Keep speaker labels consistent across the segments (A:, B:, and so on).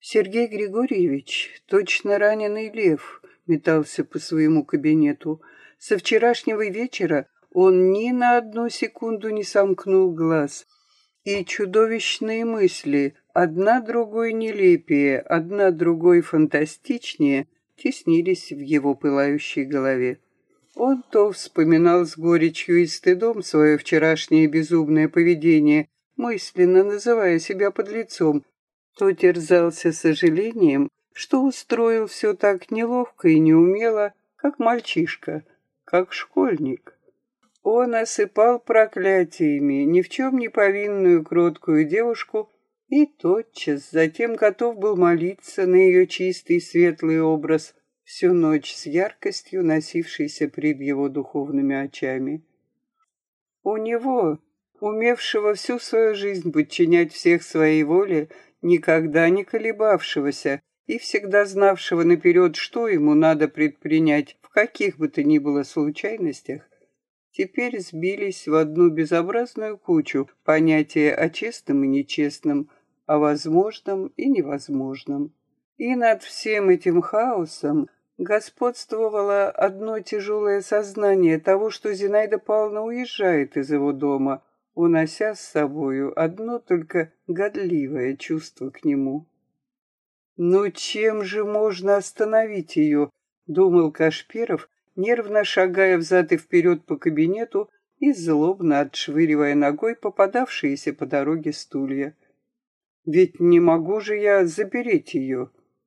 A: Сергей Григорьевич, точно раненый лев, метался по своему кабинету. Со вчерашнего вечера он ни на одну секунду не сомкнул глаз. И чудовищные мысли, одна другой нелепее, одна другой фантастичнее, теснились в его пылающей голове. Он то вспоминал с горечью и стыдом свое вчерашнее безумное поведение, мысленно называя себя подлецом, то терзался сожалением, что устроил все так неловко и неумело, как мальчишка, как школьник. Он осыпал проклятиями ни в чем не повинную кроткую девушку и тотчас затем готов был молиться на ее чистый светлый образ, всю ночь с яркостью носившейся пред его духовными очами. У него, умевшего всю свою жизнь подчинять всех своей воле, никогда не колебавшегося и всегда знавшего наперед, что ему надо предпринять в каких бы то ни было случайностях, теперь сбились в одну безобразную кучу понятия о честном и нечестном, о возможном и невозможном. И над всем этим хаосом господствовало одно тяжелое сознание того, что Зинаида Павловна уезжает из его дома, унося с собою одно только годливое чувство к нему. «Ну чем же можно остановить ее?» — думал Кашпиров, нервно шагая взад и вперед по кабинету и злобно отшвыривая ногой попадавшиеся по дороге стулья. «Ведь не могу же я запереть ее!»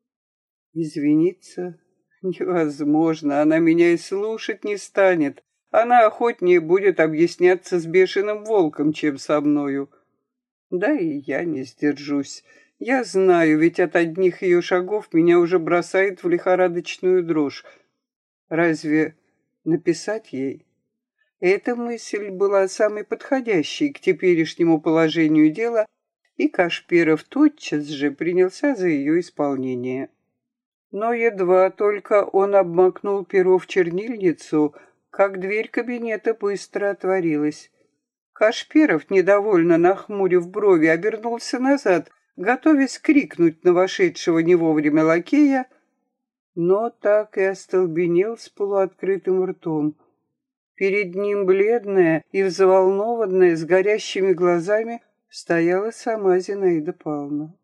A: Извиниться невозможно, она меня и слушать не станет. Она охотнее будет объясняться с бешеным волком, чем со мною. Да и я не сдержусь. Я знаю, ведь от одних ее шагов меня уже бросает в лихорадочную дрожь. Разве написать ей? Эта мысль была самой подходящей к теперешнему положению дела, и Кашпиров тотчас же принялся за ее исполнение. Но едва только он обмакнул перо в чернильницу, как дверь кабинета быстро отворилась. Кашпиров, недовольно нахмурив брови, обернулся назад, готовясь крикнуть на вошедшего не вовремя лакея, но так и остолбенел с полуоткрытым ртом. Перед ним, бледная и взволнованная, с горящими глазами, стояла сама Зинаида Павловна.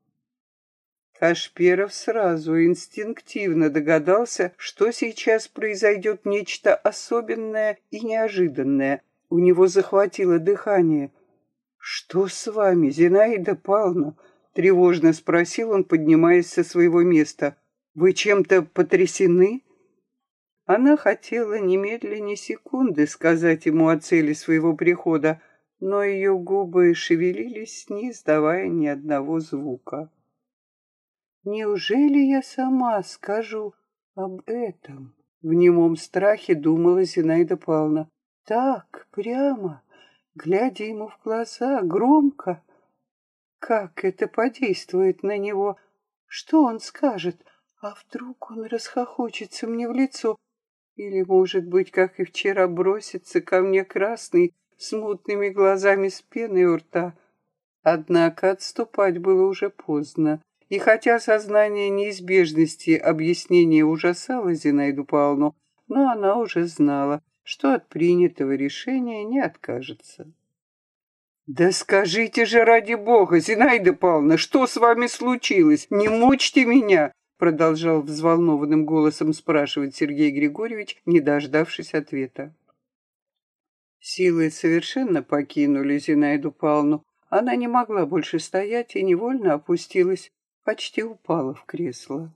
A: Кашпиров сразу инстинктивно догадался, что сейчас произойдет нечто особенное и неожиданное. У него захватило дыхание. «Что с вами, Зинаида Павловна?» — тревожно спросил он, поднимаясь со своего места. «Вы чем-то потрясены?» Она хотела немедленно секунды сказать ему о цели своего прихода, но ее губы шевелились, не издавая ни одного звука. «Неужели я сама скажу об этом?» — в немом страхе думала Зинаида Павловна. «Так, прямо, глядя ему в глаза, громко. Как это подействует на него? Что он скажет? А вдруг он расхохочется мне в лицо? Или, может быть, как и вчера, бросится ко мне красный, с мутными глазами, с пеной у рта?» Однако отступать было уже поздно. И хотя сознание неизбежности объяснения ужасало Зинаиду Павловну, но она уже знала, что от принятого решения не откажется. «Да скажите же, ради бога, Зинаида Павловна, что с вами случилось? Не мучьте меня!» Продолжал взволнованным голосом спрашивать Сергей Григорьевич, не дождавшись ответа. Силы совершенно покинули Зинаиду Павловну. Она не могла больше стоять и невольно опустилась, почти упала в кресло.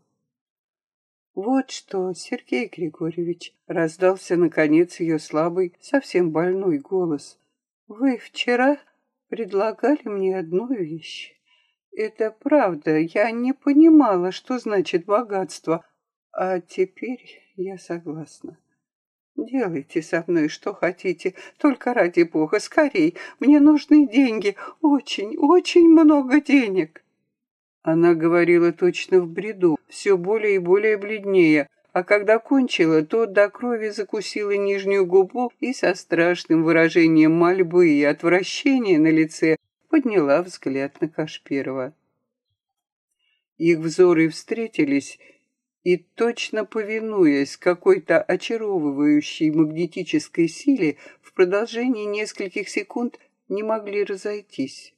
A: «Вот что, Сергей Григорьевич», — раздался, наконец, ее слабый, совсем больной голос. «Вы вчера предлагали мне одну вещь. Это правда, я не понимала, что значит богатство, а теперь я согласна. Делайте со мной что хотите, только ради бога, скорей, мне нужны деньги, очень, очень много денег». Она говорила точно в бреду, все более и более бледнее, а когда кончила, то до крови закусила нижнюю губу и со страшным выражением мольбы и отвращения на лице подняла взгляд на Кашпирова. Их взоры встретились, и, точно повинуясь какой-то очаровывающей магнетической силе, в продолжении нескольких секунд не могли разойтись.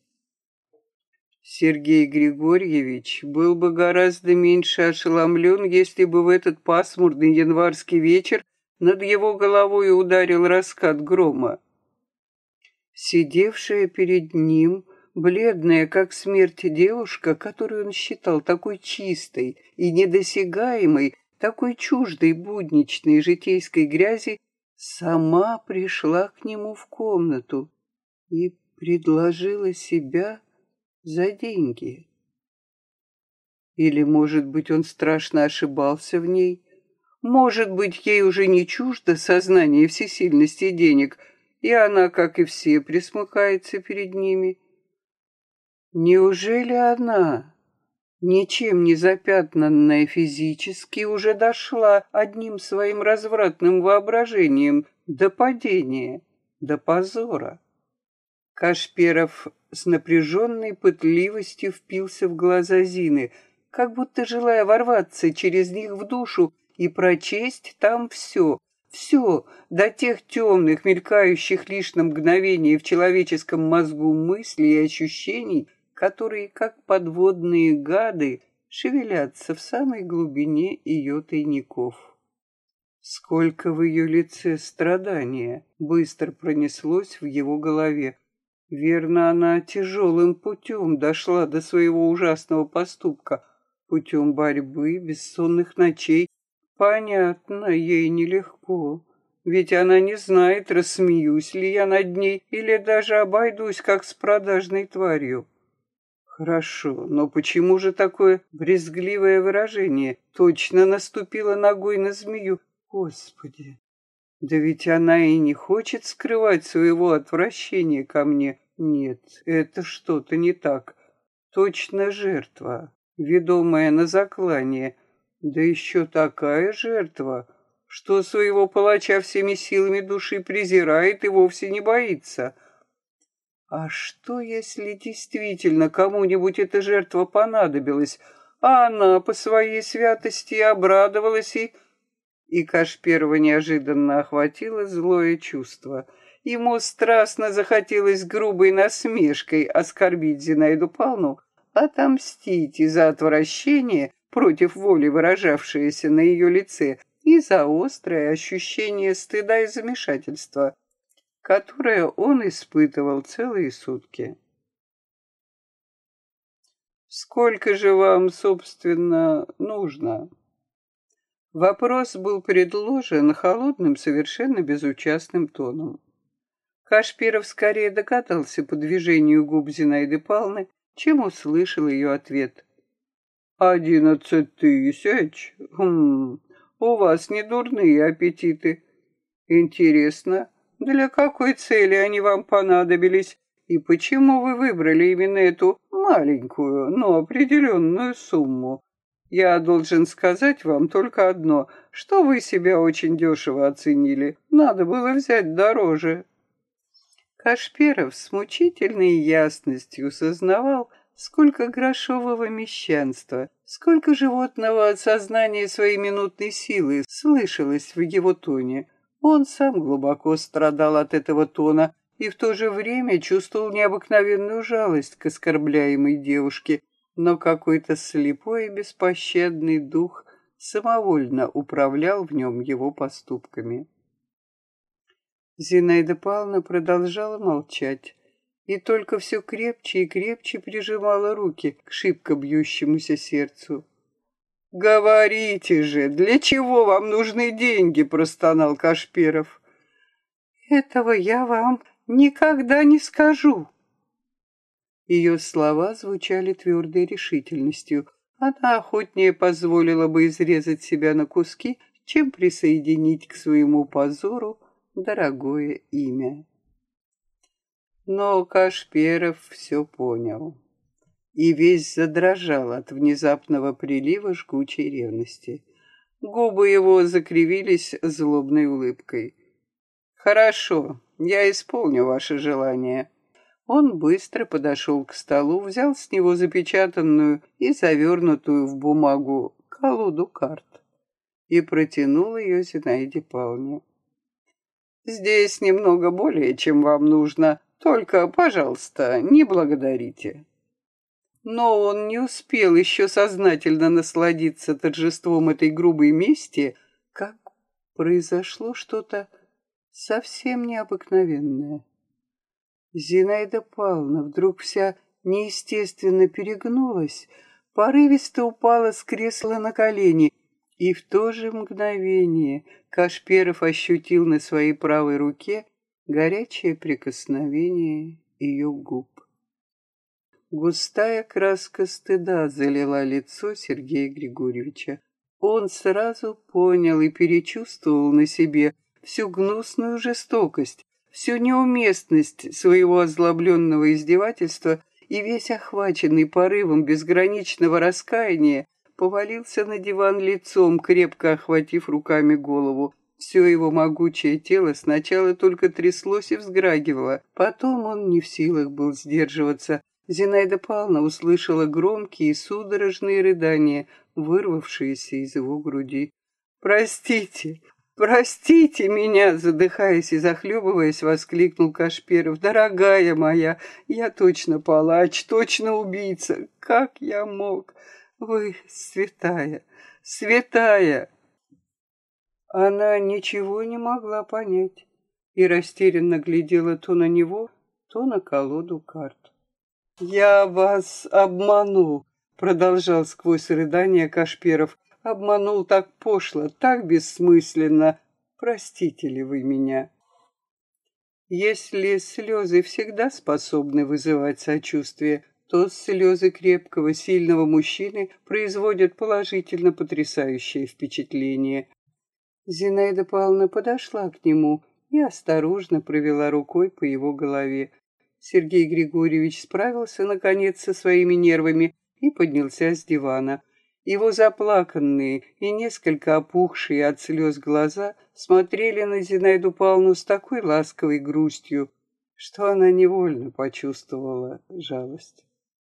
A: Сергей Григорьевич был бы гораздо меньше ошеломлен, если бы в этот пасмурный январский вечер над его головой ударил раскат грома. Сидевшая перед ним, бледная как смерть девушка, которую он считал такой чистой и недосягаемой, такой чуждой будничной житейской грязи, сама пришла к нему в комнату и предложила себя за деньги. Или, может быть, он страшно ошибался в ней? Может быть, ей уже не чуждо сознание всесильности денег, и она, как и все, пресмыкается перед ними? Неужели она, ничем не запятнанная физически, уже дошла одним своим развратным воображением до падения, до позора? Кашперов с напряженной пытливостью впился в глаза Зины, как будто желая ворваться через них в душу и прочесть там все, все, до тех темных, мелькающих лишь на мгновение в человеческом мозгу мыслей и ощущений, которые, как подводные гады, шевелятся в самой глубине ее тайников. Сколько в ее лице страдания быстро пронеслось в его голове. Верно, она тяжелым путем дошла до своего ужасного поступка, путем борьбы, бессонных ночей. Понятно, ей нелегко, ведь она не знает, рассмеюсь ли я над ней или даже обойдусь, как с продажной тварью. Хорошо, но почему же такое брезгливое выражение? Точно наступила ногой на змею. Господи! Да ведь она и не хочет скрывать своего отвращения ко мне. Нет, это что-то не так. Точно жертва, ведомая на заклание. Да еще такая жертва, что своего палача всеми силами души презирает и вовсе не боится. А что, если действительно кому-нибудь эта жертва понадобилась, а она по своей святости обрадовалась И Кашперова неожиданно охватило злое чувство. Ему страстно захотелось грубой насмешкой оскорбить Зинаиду Павловну, отомстить и за отвращение, против воли выражавшееся на ее лице, и за острое ощущение стыда и замешательства, которое он испытывал целые сутки. «Сколько же вам, собственно, нужно?» Вопрос был предложен холодным, совершенно безучастным тоном. Кашпиров скорее догадался по движению губ Зинаиды Павловны, чем услышал ее ответ. 11 тысяч? У вас недурные аппетиты. Интересно, для какой цели они вам понадобились, и почему вы выбрали именно эту маленькую, но определенную сумму? Я должен сказать вам только одно, что вы себя очень дешево оценили. Надо было взять дороже. Кашперов с мучительной ясностью сознавал, сколько грошового мещанства, сколько животного осознания своей минутной силы слышалось в его тоне. Он сам глубоко страдал от этого тона и в то же время чувствовал необыкновенную жалость к оскорбляемой девушке, но какой-то слепой и беспощадный дух самовольно управлял в нем его поступками. Зинаида Павловна продолжала молчать и только все крепче и крепче прижимала руки к шибко бьющемуся сердцу. «Говорите же, для чего вам нужны деньги?» — простонал Кашперов. «Этого я вам никогда не скажу». Ее слова звучали твердой решительностью. Она охотнее позволила бы изрезать себя на куски, чем присоединить к своему позору дорогое имя. Но Кашперов все понял и весь задрожал от внезапного прилива жгучей ревности. Губы его закривились злобной улыбкой. «Хорошо, я исполню ваше желание. Он быстро подошел к столу, взял с него запечатанную и завернутую в бумагу колоду карт и протянул ее Зинаиде Павловне. «Здесь немного более, чем вам нужно, только, пожалуйста, не благодарите». Но он не успел еще сознательно насладиться торжеством этой грубой мести, как произошло что-то совсем необыкновенное. Зинаида Павловна вдруг вся неестественно перегнулась, порывисто упала с кресла на колени, и в то же мгновение Кашперов ощутил на своей правой руке горячее прикосновение ее губ. Густая краска стыда залила лицо Сергея Григорьевича. Он сразу понял и перечувствовал на себе всю гнусную жестокость, всю неуместность своего озлобленного издевательства, и весь охваченный порывом безграничного раскаяния повалился на диван лицом, крепко охватив руками голову. Все его могучее тело сначала только тряслось и вздрагивало, потом он не в силах был сдерживаться. Зинаида Павловна услышала громкие судорожные рыдания, вырвавшиеся из его груди. «Простите, простите меня!» Задыхаясь и захлебываясь, воскликнул Кашперов. «Дорогая моя, я точно палач, точно убийца. Как я мог? Вы святая, святая!» Она ничего не могла понять и растерянно глядела то на него, то на колоду карт. «Я вас обманул», — продолжал сквозь рыдания Кашперов. «Обманул так пошло, так бессмысленно. Простите ли вы меня?» Если слезы всегда способны вызывать сочувствие, то слезы крепкого, сильного мужчины производят положительно потрясающее впечатление. Зинаида Павловна подошла к нему и осторожно провела рукой по его голове. Сергей Григорьевич справился, наконец, со своими нервами и поднялся с дивана. Его заплаканные и несколько опухшие от слез глаза смотрели на Зинаиду Павловну с такой ласковой грустью, что она невольно почувствовала жалость.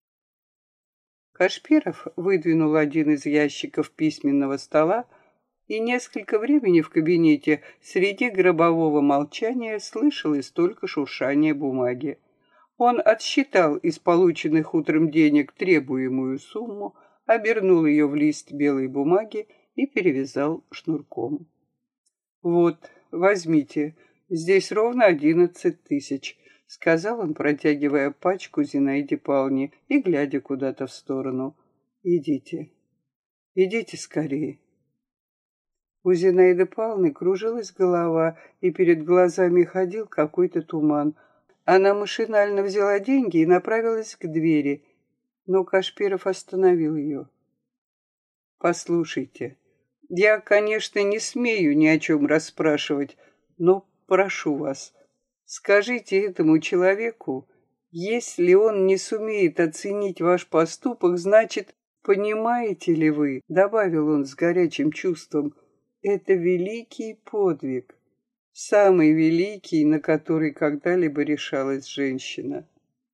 A: Кашперов выдвинул один из ящиков письменного стола, и несколько времени в кабинете среди гробового молчания слышалось только шуршание бумаги. Он отсчитал из полученных утром денег требуемую сумму, обернул ее в лист белой бумаги и перевязал шнурком. «Вот, возьмите, здесь ровно 11 тысяч», — сказал он, протягивая пачку Зинаиде Павловне и глядя куда-то в сторону. «Идите, идите скорее». У Зинаиды Павловны кружилась голова, и перед глазами ходил какой-то туман. Она машинально взяла деньги и направилась к двери, но Кашперов остановил ее. «Послушайте, я, конечно, не смею ни о чем расспрашивать, но прошу вас, скажите этому человеку, если он не сумеет оценить ваш поступок, значит, понимаете ли вы, — добавил он с горячим чувством, — это великий подвиг. Самый великий, на который когда-либо решалась женщина».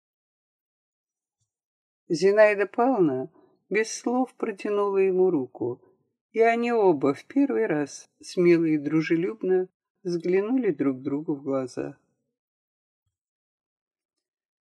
A: Зинаида Павловна без слов протянула ему руку, и они оба в первый раз смело и дружелюбно взглянули друг другу в глаза.